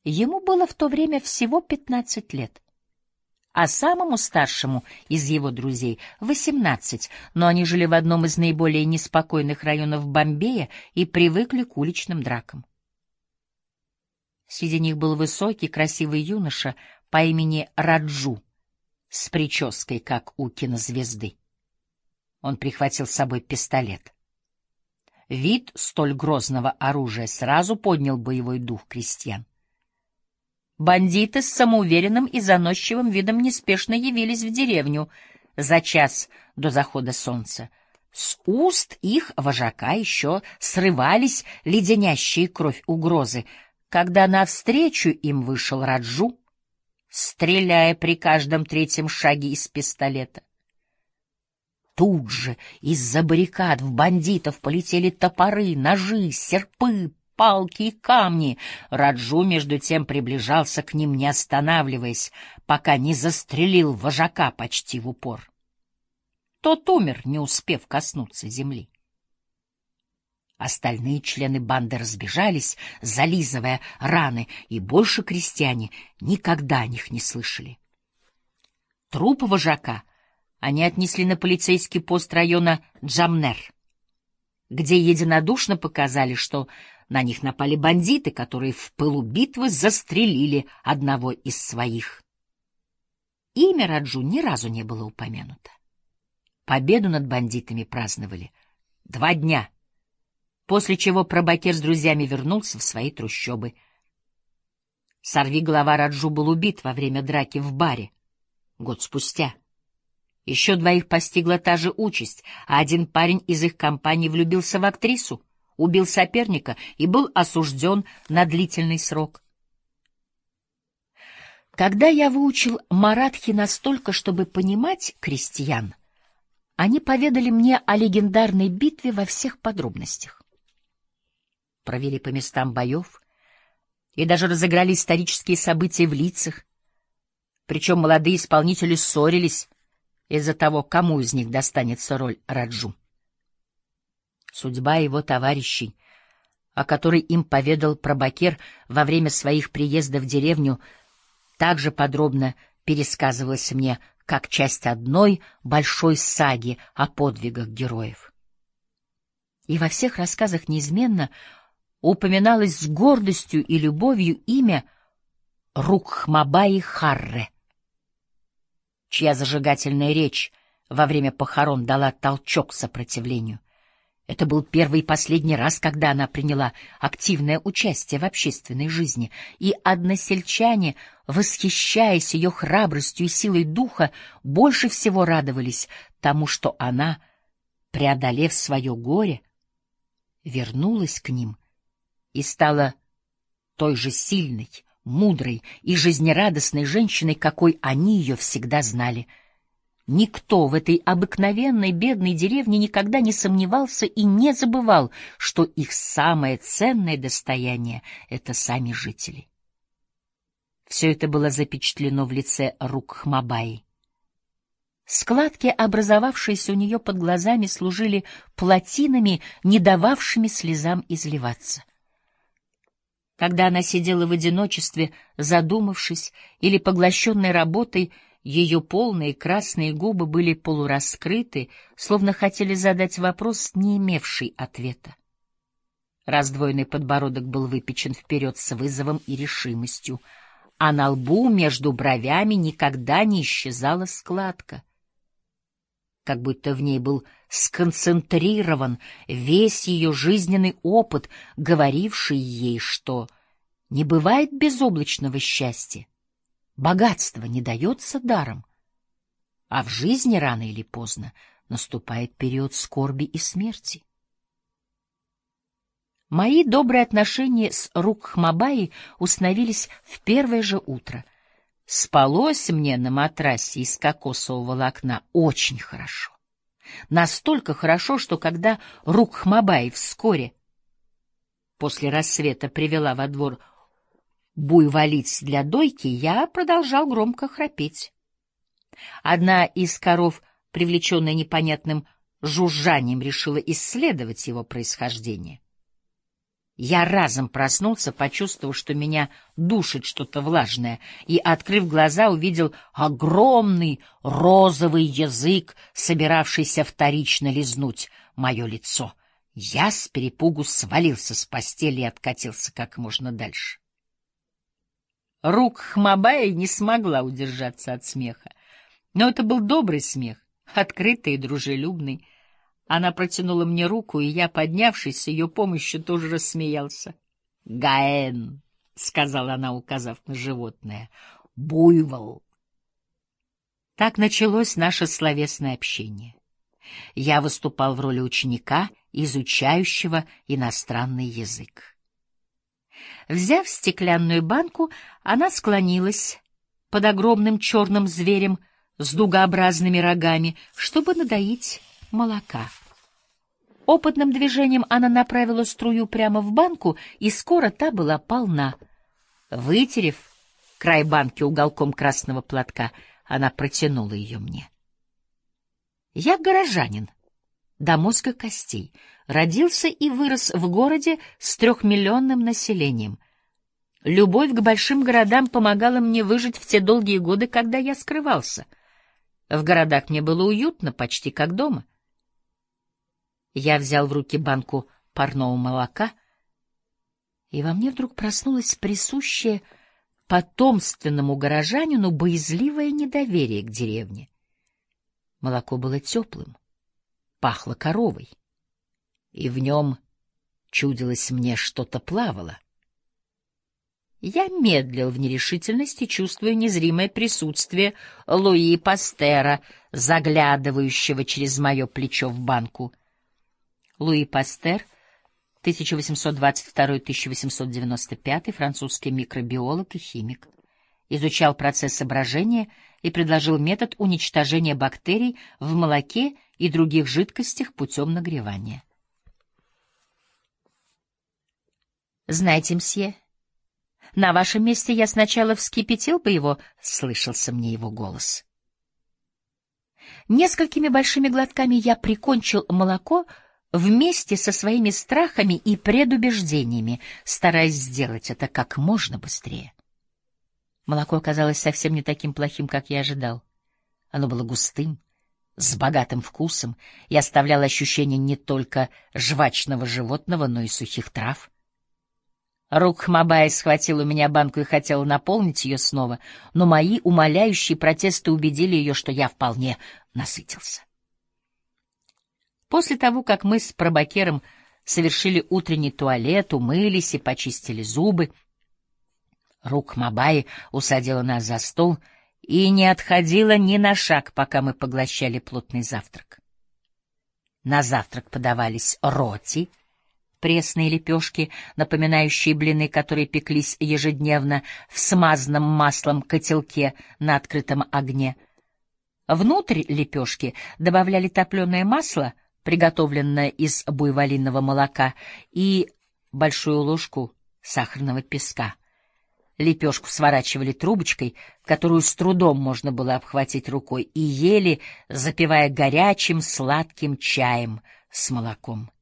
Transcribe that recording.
Ему было в то время всего 15 лет, а самому старшему из его друзей — 18, но они жили в одном из наиболее неспокойных районов Бомбея и привыкли к уличным дракам. Среди них был высокий, красивый юноша по имени Раджу с прической, как у кинозвезды. Он прихватил с собой пистолет. Вид столь грозного оружия сразу поднял боевой дух крестьян. Бандиты с самоуверенным и заносчивым видом неспешно явились в деревню за час до захода солнца. С уст их вожака еще срывались леденящие кровь угрозы, когда навстречу им вышел Раджу, стреляя при каждом третьем шаге из пистолета. Тут же из-за баррикад в бандитов полетели топоры, ножи, серпы, палки и камни. Раджу, между тем, приближался к ним, не останавливаясь, пока не застрелил вожака почти в упор. Тот умер, не успев коснуться земли. Остальные члены банды разбежались, зализывая раны, и больше крестьяне никогда о них не слышали. Труп вожака они отнесли на полицейский пост района Джамнер, где единодушно показали, что на них напали бандиты, которые в пылу битвы застрелили одного из своих. Имя Раджу ни разу не было упомянуто. Победу над бандитами праздновали 2 дня, после чего Прабакер с друзьями вернулся в свои трущобы. Сорвиголова Раджу был убит во время драки в баре год спустя. Еще 2 постигла та же участь, а один парень из их компании влюбился в актрису, убил соперника и был осужден на длительный срок. Когда я выучил маратхи настолько, чтобы понимать крестьян, они поведали мне о легендарной битве во всех подробностях. Провели по местам боев и даже разыграли исторические события в лицах. Причем молодые исполнители ссорились из-за того, кому из них достанется роль Раджу. Судьба его товарищей, о которой им поведал Прабакер во время своих приездов в деревню, также подробно пересказывалась мне как часть одной большой саги о подвигах героев. И во всех рассказах неизменно упоминалось с гордостью и любовью имя Рукхмабаи Харре, чья зажигательная речь во время похорон дала толчок сопротивлению. Это был первый и последний раз, когда она приняла активное участие в общественной жизни, и односельчане, восхищаясь ее храбростью и силой духа, больше всего радовались тому, что она, преодолев свое горе, вернулась к ним и стала той же сильной, мудрой и жизнерадостной женщиной, какой они ее всегда знали. Никто в этой обыкновенной бедной деревне никогда не сомневался и не забывал, что их самое ценное достояние — это сами жители. Все это было запечатлено в лице Рукхмабаи. Складки, образовавшиеся у нее под глазами, служили плотинами, не дававшими слезам изливаться. Когда она сидела в одиночестве, задумавшись или поглощенной работой, ее полные красные губы были полураскрыты, словно хотели задать вопрос, не имевший ответа. Раздвоенный подбородок был выпечен вперед с вызовом и решимостью, а на лбу между бровями никогда не исчезала складка, как будто в ней был сконцентрирован весь ее жизненный опыт, говоривший ей, что не бывает безоблачного счастья. Богатство не дается даром, а в жизни рано или поздно наступает период скорби и смерти. Мои добрые отношения с Рукхмабаей установились в первое же утро. Спалось мне на матрасе из кокосового волокна очень хорошо. Настолько хорошо, что когда Рукхмабаи вскоре после рассвета привела во двор буйволиц для дойки, я продолжал громко храпеть. Одна из коров, привлеченная непонятным жужжанием, решила исследовать его происхождение. Я разом проснулся, почувствовав, что меня душит что-то влажное, и, открыв глаза, увидел огромный розовый язык, собиравшийся вторично лизнуть мое лицо. Я с перепугу свалился с постели и откатился как можно дальше. Рук Хмабая не смогла удержаться от смеха. Но это был добрый смех, открытый и дружелюбный. Она протянула мне руку, и я, поднявшись с ее помощью, тоже рассмеялся. — Гаэн, — сказала она, указав на животное, — буйвол. Так началось наше словесное общение. Я выступал в роли ученика, изучающего иностранный язык. Взяв стеклянную банку, она склонилась под огромным черным зверем с дугообразными рогами, чтобы надоить молока. Опытным движением она направила струю прямо в банку, и скоро та была полна. Вытерев край банки уголком красного платка, она протянула ее мне. Я горожанин, до мозга костей, родился и вырос в городе с 3-миллионным населением. Любовь к большим городам помогала мне выжить в те долгие годы, когда я скрывался. В городах мне было уютно, почти как дома. Я взял в руки банку парного молока, и во мне вдруг проснулось присущее потомственному горожанину боязливое недоверие к деревне. Молоко было теплым, пахло коровой, и в нем, чудилось мне, что-то плавало. Я медлил в нерешительности, чувствуя незримое присутствие Луи Пастера, заглядывающего через мое плечо в банку. Луи Пастер, 1822-1895, французский микробиолог и химик, изучал процессы брожения и предложил метод уничтожения бактерий в молоке и других жидкостях путем нагревания. «Знаете, мсье, на вашем месте я сначала вскипятил бы его», — слышался мне его голос. Несколькими большими глотками я прикончил молоко вместе со своими страхами и предубеждениями, стараясь сделать это как можно быстрее. Молоко оказалось совсем не таким плохим, как я ожидал. Оно было густым, с богатым вкусом и оставляло ощущение не только жвачного животного, но и сухих трав. Рук Хмабай схватил у меня банку и хотел наполнить ее снова, но мои умоляющие протесты убедили ее, что я вполне насытился. После того, как мы с Пробакером совершили утренний туалет, умылись и почистили зубы, Рук Хмабай усадила нас за стол и не отходила ни на шаг, пока мы поглощали плотный завтрак. На завтрак подавались роти, пресные лепешки, напоминающие блины, которые пеклись ежедневно в смазанном маслом котелке на открытом огне. Внутрь лепешки добавляли топленое масло, приготовленное из буйволиного молока, и большую ложку сахарного песка. Лепешку сворачивали трубочкой, которую с трудом можно было обхватить рукой, и ели, запивая горячим сладким чаем с молоком.